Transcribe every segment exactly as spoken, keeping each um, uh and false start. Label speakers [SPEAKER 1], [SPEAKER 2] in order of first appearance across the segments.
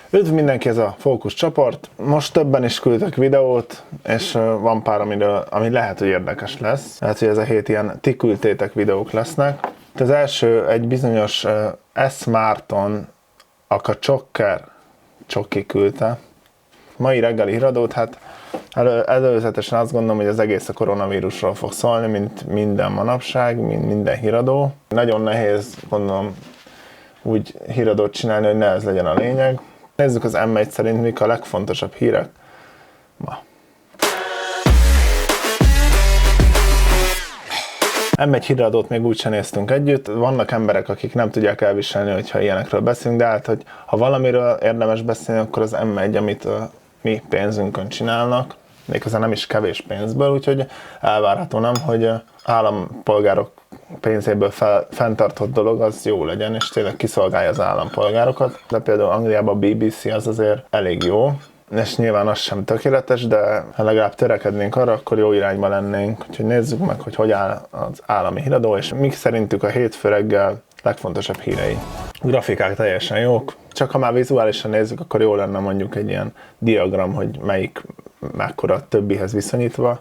[SPEAKER 1] Üdv mindenki, ez a Fókusz csoport. Most többen is küldtek videót, és van pár, amiről, ami lehet, hogy érdekes lesz. Lehet, hogy ez a hét ilyen ti küldtétek videók lesznek. Az első egy bizonyos uh, S. Márton, aka Csokker Csoki küldte. Mai reggeli híradót, hát elő, előzetesen azt gondolom, hogy az egész a koronavírusról fog szólni, mint minden manapság, mint minden híradó. Nagyon nehéz, gondolom, úgy híradót csinálni, hogy ne ez legyen a lényeg. Nézzük az em egy szerint mik a legfontosabb hírek ma. em egy híradót még úgysem néztünk együtt. Vannak emberek, akik nem tudják elviselni, hogyha ilyenekről beszélünk, de hát, hogy ha valamiről érdemes beszélni, akkor az em egy, amit uh, mi pénzünkön csinálnak, méghozzá nem is kevés pénzből, úgyhogy elvárható nem, hogy uh, állampolgárok pénzéből fel, fenntartott dolog az jó legyen, és tényleg kiszolgálja az állampolgárokat. De például Angliában a bé bé cé az azért elég jó, és nyilván az sem tökéletes, de ha legalább törekednénk arra, akkor jó irányba lennénk. Úgyhogy nézzük meg, hogy hogy áll az állami híradó, és mik szerintük a hétfő reggel legfontosabb hírei. A grafikák teljesen jók, csak ha már vizuálisan nézzük, akkor jó lenne mondjuk egy ilyen diagram, hogy melyik mekkora többihez viszonyítva.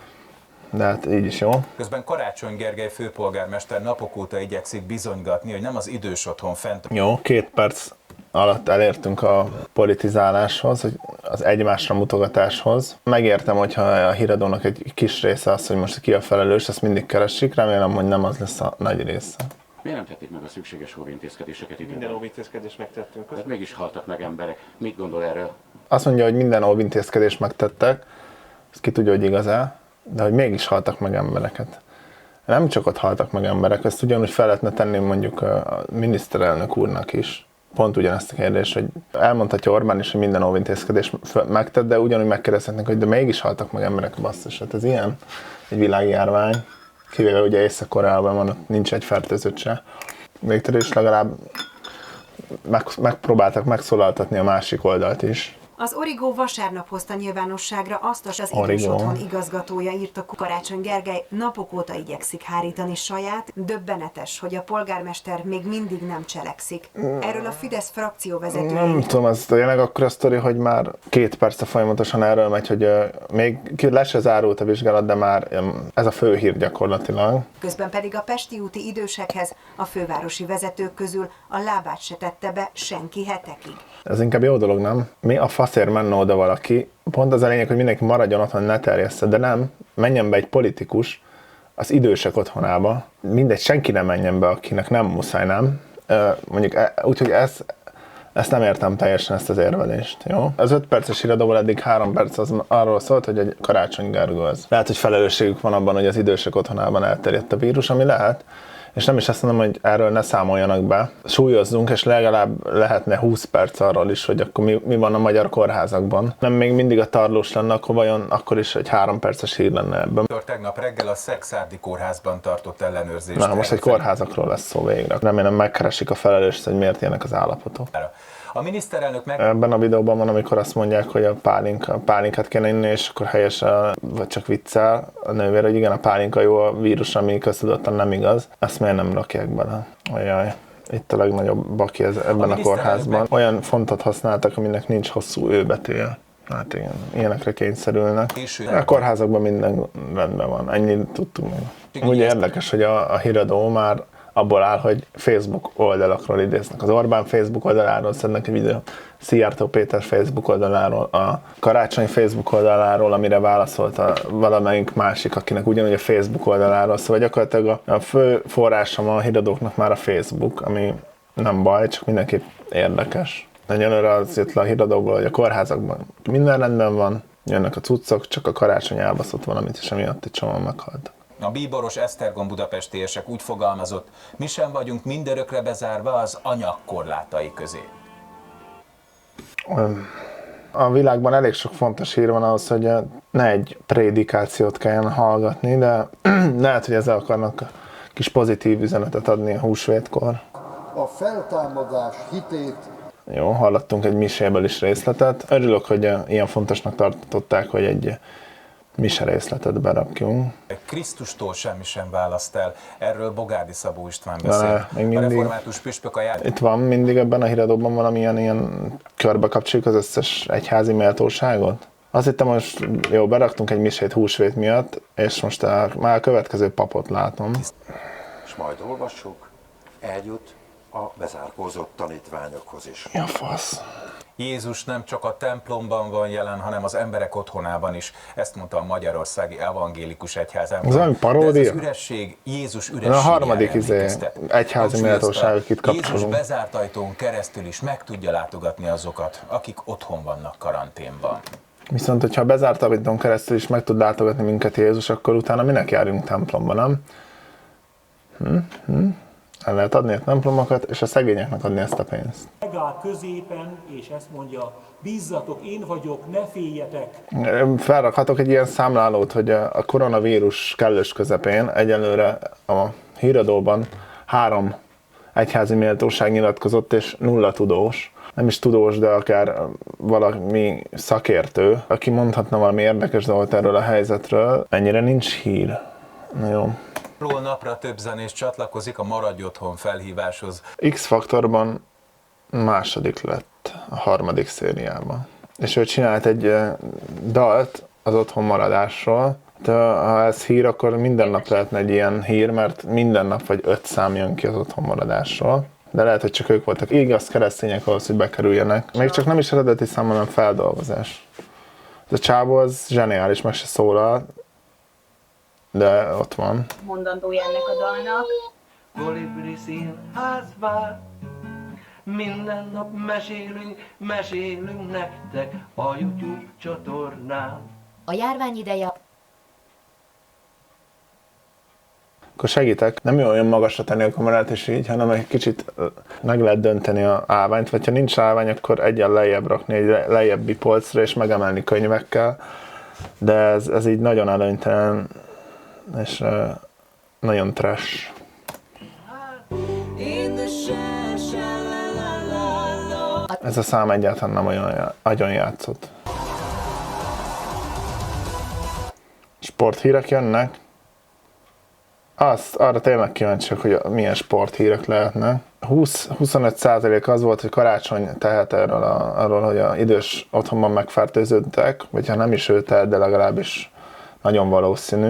[SPEAKER 1] De hát így is jó.
[SPEAKER 2] Közben Karácsony Gergely főpolgármester napok óta igyekszik bizonygatni, hogy nem az idős otthon fent...
[SPEAKER 1] Jó, két perc alatt elértünk a politizáláshoz, az egymásra mutogatáshoz. Megértem, hogyha a híradónak egy kis része az, hogy most ki a felelős, ezt mindig keresik, remélem, hogy nem az lesz a nagy része.
[SPEAKER 3] Miért nem tették meg a szükséges óvintézkedéseket itt?
[SPEAKER 4] Minden óvintézkedést megtettünk.
[SPEAKER 3] Tehát mégis haltak meg emberek. Mit gondol erről?
[SPEAKER 1] Azt mondja, hogy minden óvintézkedést megtettek, ezt ki tudja, hogy igaz-e, de hogy mégis haltak meg embereket. Nem csak ott haltak meg emberek, ezt ugyanúgy fel lehetne tenni mondjuk a miniszterelnök úrnak is. Pont ugyanezt a kérdést, hogy elmondhatja Orbán is, hogy minden óvintézkedést megtett, de ugyanúgy megkérdezhetnek, hogy de mégis haltak meg emberek, basszus. Hát ez ilyen, egy világjárvány, kivéve ugye Észak-Koreában van, ott nincs egy fertőzött se. Végtől is legalább meg, megpróbáltak megszólaltatni a másik oldalt is.
[SPEAKER 5] Az Origo vasárnap hozta nyilvánosságra azt, az idős
[SPEAKER 1] Origo.
[SPEAKER 5] otthon igazgatója írta, Karácsony Gergely napok óta igyekszik hárítani saját. Döbbenetes, hogy a polgármester még mindig nem cselekszik. Erről a Fidesz frakcióvezetője...
[SPEAKER 1] Nem tudom, ez tényleg akkor a sztori, hogy már két perce folyamatosan erről megy, hogy uh, még le se zárult a vizsgálat, de már um, ez a fő hír gyakorlatilag.
[SPEAKER 5] Közben pedig a pesti úti idősekhez a fővárosi vezetők közül a lábát se tette be senki hetekig.
[SPEAKER 1] Ez inkább jó dolog, nem? Mi a faszért menne oda valaki? Pont az a lényeg, hogy mindenki maradjon otthon, ne terjessze, de nem. Menjen be egy politikus az idősek otthonába. Mindegy, senki nem menjen be, akinek nem muszáj, nem? Mondjuk, úgyhogy ez, ezt nem értem teljesen, ezt az érvelést, jó? Az öt perces híradóból eddig három perc az arról szólt, hogy egy Karácsony Gergely az. Lehet, hogy felelősségük van abban, hogy az idősek otthonában elterjedt a vírus, ami lehet, és nem is azt mondom, hogy erről ne számoljanak be. Súlyozzunk, és legalább lehetne húsz perc arról is, hogy akkor mi, mi van a magyar kórházakban. Nem még mindig a tarlós lenne, akkor vajon akkor is egy három perces hír lenne ebben.
[SPEAKER 2] Tegnap reggel a Szekszárdi kórházban tartott ellenőrzést.
[SPEAKER 1] Na, most egy kórházakról lesz szó végre. Remélem megkeresik a felelőst, hogy miért ilyenek az állapotok.
[SPEAKER 2] A miniszterelnök meg...
[SPEAKER 1] Ebben a videóban van, amikor azt mondják, hogy a pálinka, a pálinkát kéne inni, és akkor helyes, vagy csak viccel a nővér, hogy igen, a pálinka jó, a vírus, ami köztudottan nem igaz. Ezt miért nem rakják bele? Ajaj, itt a legnagyobb baki ez, ebben a, a kórházban. Meg... Olyan fontot használtak, aminek nincs hosszú ő-betűje. Hát igen, ilyenekre kényszerülnek. A kórházakban minden rendben van, ennyit tudtunk meg. Úgy érdekes, hogy a, a híradó már abból áll, hogy Facebook oldalakról idéznek. Az Orbán Facebook oldaláról szednek egy videót, Szijjártó Péter Facebook oldaláról, a Karácsony Facebook oldaláról, amire válaszolt a valamelyik másik, akinek ugyanúgy a Facebook oldaláról. Szóval gyakorlatilag a fő forrásom a híradóknak már a Facebook, ami nem baj, csak mindenképp érdekes. Nagyon örül az jött le a híradóból, hogy a kórházakban minden rendben van, jönnek a cuccok, csak a Karácsony elbaszott valamit, és emiatt egy csomóan meghaltak.
[SPEAKER 2] A bíboros Esztergom budapestiesek úgy fogalmazott, mi sem vagyunk mindörökre bezárva az anyag korlátai közé.
[SPEAKER 1] A világban elég sok fontos hír van ahhoz, hogy ne egy prédikációt kelljen hallgatni, de lehet, hogy ezzel akarnak kis pozitív üzenetet adni a húsvétkor.
[SPEAKER 6] A feltámadás hitét.
[SPEAKER 1] Jó, hallottunk egy miséből is részletet. Örülök, hogy ilyen fontosnak tartották, hogy egy mise részletet berakjunk.
[SPEAKER 2] Krisztustól semmi sem választ el. Erről Bogárdi Szabó István
[SPEAKER 1] De
[SPEAKER 2] beszél.
[SPEAKER 1] még
[SPEAKER 2] A
[SPEAKER 1] mindig-
[SPEAKER 2] református püspök ajánl...
[SPEAKER 1] Itt van mindig ebben a híradóban valamilyen ilyen körbe kapcsoljuk az összes egyházi méltóságot? Azt hittem, most jó, beraktunk egy misét húsvét miatt, és most a, már a következő papot látom.
[SPEAKER 4] És majd olvassuk, eljut a bezárkózott tanítványokhoz is.
[SPEAKER 1] Mi a fasz?
[SPEAKER 2] Jézus nem csak a templomban van jelen, hanem az emberek otthonában is. Ezt mondta a Magyarországi Evangélikus Egyházában.
[SPEAKER 1] Ez valami paródia?
[SPEAKER 2] De ez az üresség, Jézus ürességére
[SPEAKER 1] A harmadik izé,
[SPEAKER 2] emlékeztet.
[SPEAKER 1] egyházi
[SPEAKER 2] Hangsúlyozta,
[SPEAKER 1] méltóságok itt
[SPEAKER 2] Jézus
[SPEAKER 1] kapcsolunk.
[SPEAKER 2] bezárt ajtón keresztül is meg tudja látogatni azokat, akik otthon vannak karanténban.
[SPEAKER 1] Viszont, hogyha bezárt ajtón keresztül is meg tud látogatni minket Jézus, akkor utána minek járjunk templomba, nem? Hm? Hm? El lehet adni a templomokat, és a szegényeknek adni ezt a pénzt.
[SPEAKER 7] Megáll középen, és ezt mondja, bízzatok, én vagyok, ne féljetek.
[SPEAKER 1] Felrakhatok egy ilyen számlálót, hogy a koronavírus kellős közepén egyelőre a híradóban három egyházi méltóság nyilatkozott, és nulla tudós. Nem is tudós, de akár valami szakértő, aki mondhatna valami érdekes dolgot erről a helyzetről. Ennyire nincs hír. Na jó.
[SPEAKER 2] Ról napra több zenés csatlakozik a Maradj Otthon felhíváshoz.
[SPEAKER 1] X-faktorban második lett a harmadik szériában. És ő csinált egy eh, dalt az otthon maradásról. De ha ez hír, akkor minden nap lehetne egy ilyen hír, mert minden nap vagy öt szám jön ki az otthon maradásról. De lehet, hogy csak ők voltak igaz keresztények ahhoz, hogy bekerüljenek. Még csak nem is eredeti szám, hanem feldolgozás. Ez a csávó az zseniális, meg se szólal, de ott van.
[SPEAKER 8] Mondandója ennek a dalnak.
[SPEAKER 9] Kolibri színház vár, minden nap mesélünk, mesélünk nektek a YouTube csatornán.
[SPEAKER 8] A járvány ideje
[SPEAKER 1] Akkor segítek, nem jó olyan magasra tenni a kamerát és így, hanem egy kicsit meg lehet dönteni a állványt, vagy ha nincs állvány, akkor egyen lejjebb rakni egy lejjebbi polcra és megemelni könyvekkel, de ez, ez így nagyon előnytelen és uh, nagyon trash. Ez a szám egyáltalán nem olyan agyon játszott. Sporthírek jönnek. Azt, arra tényleg kíváncsiak, hogy milyen sporthírek lehetnek. húsz-huszonöt százalék az volt, hogy Karácsony tehet erről, a, arról, hogy az idős otthonban megfertőződtek, vagy ha nem is ő tehet, de legalábbis nagyon valószínű.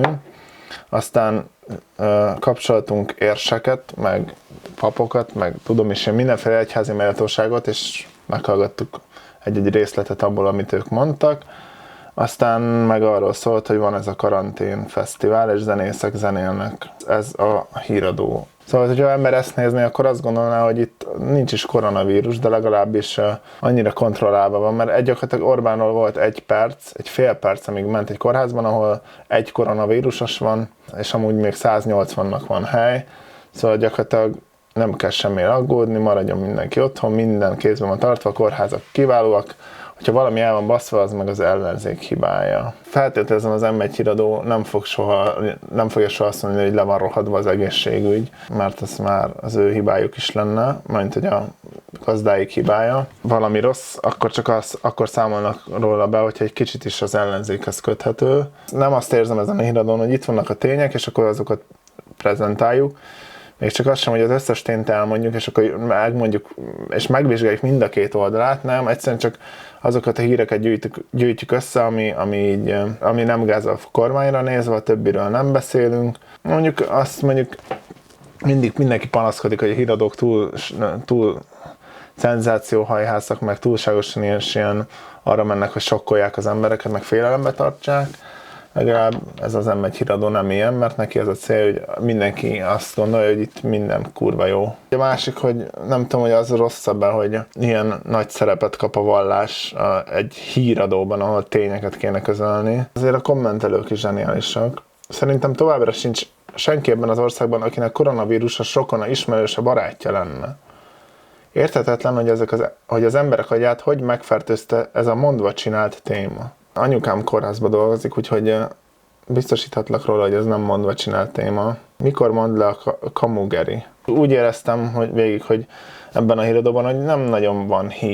[SPEAKER 1] Aztán ö, kapcsoltunk érseket, meg papokat, meg tudom is én mindenféle egyházi méltóságot, és meghallgattuk egy-egy részletet abból, amit ők mondtak. Aztán meg arról szólt, hogy van ez a karantén fesztivál, és zenészek zenélnek. Ez a híradó. Szóval, hogyha ember ezt nézni, akkor azt gondolná, hogy itt nincs is koronavírus, de legalábbis annyira kontrollálva van, mert egy gyakorlatilag Orbánról volt egy perc, egy fél perc, amíg ment egy kórházban, ahol egy koronavírusos van, és amúgy még száznyolcvannak van hely. Szóval gyakorlatilag nem kell semmire aggódni, maradjon mindenki otthon, minden kézben van tartva, a kórházak kiválóak. Hogyha valami el van baszva, az meg az ellenzék hibája. Feltételezem, az em egy híradó nem, fog soha, nem fogja soha azt mondani, hogy le van rohadva az egészségügy, mert az már az ő hibájuk is lenne, mint hogy a gazdáik hibája. Valami rossz, akkor csak az, akkor számolnak róla be, hogyha egy kicsit is az ellenzékhez köthető. Nem azt érzem ezen a híradón, hogy itt vannak a tények, és akkor azokat prezentáljuk. Még csak azt sem, hogy az összes tényt elmondjuk, és akkor megmondjuk, és megvizsgáljuk mind a két oldalát, nem? Egyszerűen csak azokat a híreket gyűjtjük, gyűjtjük össze, ami, ami, így, ami nem gáz a kormányra nézve, a többiről nem beszélünk. Mondjuk azt mondjuk, mindig mindenki panaszkodik, hogy a híradók túl, túl szenzációhajhászak, meg túlságosan ilyen, ilyen arra mennek, hogy sokkolják az embereket, meg félelembe tartsák. Legalább ez az em egy híradó nem ilyen, mert neki az a cél, hogy mindenki azt gondolja, hogy itt minden kurva jó. A másik, hogy nem tudom, hogy az rosszabb, hogy ilyen nagy szerepet kap a vallás egy híradóban, ahol tényeket kéne közölni. Azért a kommentelők is zseniálisak. Szerintem továbbra sincs senki ebben az országban, akinek koronavírusos rokona, ismerőse, barátja lenne. Érthetetlen, hogy, ezek az, hogy az emberek agyát hogy megfertőzte ez a mondva csinált téma. Anyukám kórházba dolgozik, úgyhogy biztosíthatlak róla, hogy ez nem mondva csinált téma. Mikor mond le a Kamugeri? Úgy éreztem hogy végig, hogy ebben a híradóban, hogy nem nagyon van hír.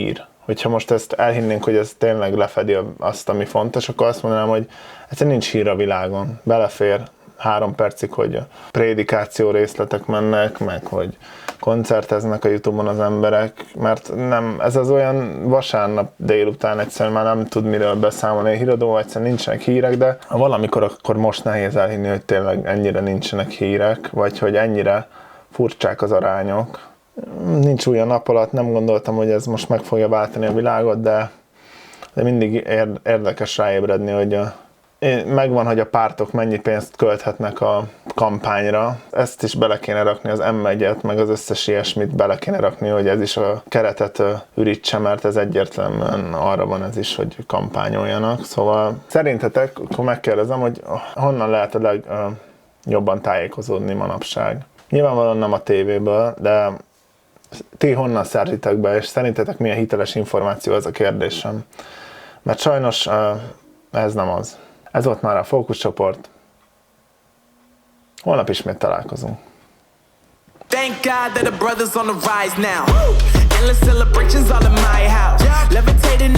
[SPEAKER 1] hogyha most ezt elhinnénk, hogy ez tényleg lefedi azt, ami fontos, akkor azt mondanám, hogy egyszerűen nincs hír a világon. Belefér három percig, hogy a prédikáció részletek mennek, meg hogy koncerteznek a YouTube-on az emberek, mert nem, ez az olyan vasárnap délután egyszerűen már nem tud miről beszámolni a híradó, egyszerűen nincsenek hírek, de ha valamikor, akkor most nehéz elhinni, hogy tényleg ennyire nincsenek hírek, vagy hogy ennyire furcsák az arányok. Nincs új a nap alatt, nem gondoltam, hogy ez most meg fogja váltani a világot, de, de mindig érdekes ráébredni, hogy a, megvan, hogy a pártok mennyi pénzt költhetnek a kampányra. Ezt is bele kéne rakni, az em egyet, meg az összes ilyesmit bele kéne rakni, hogy ez is a keretet ürítse, mert ez egyértelműen arra van ez is, hogy kampányoljanak. Szóval szerintetek, akkor megkérdezem, hogy honnan lehet a legjobban tájékozódni manapság? Nyilvánvalóan nem a tévéből, de ti honnan szerzitek be, és szerintetek milyen hiteles információ, ez a kérdésem. Mert sajnos ez nem az. Ez volt már a fókuszcsoport. Holnap ismét találkozunk.
[SPEAKER 10] Thank God that the brothers on the rise now. Endless celebrations all in my house. Levitating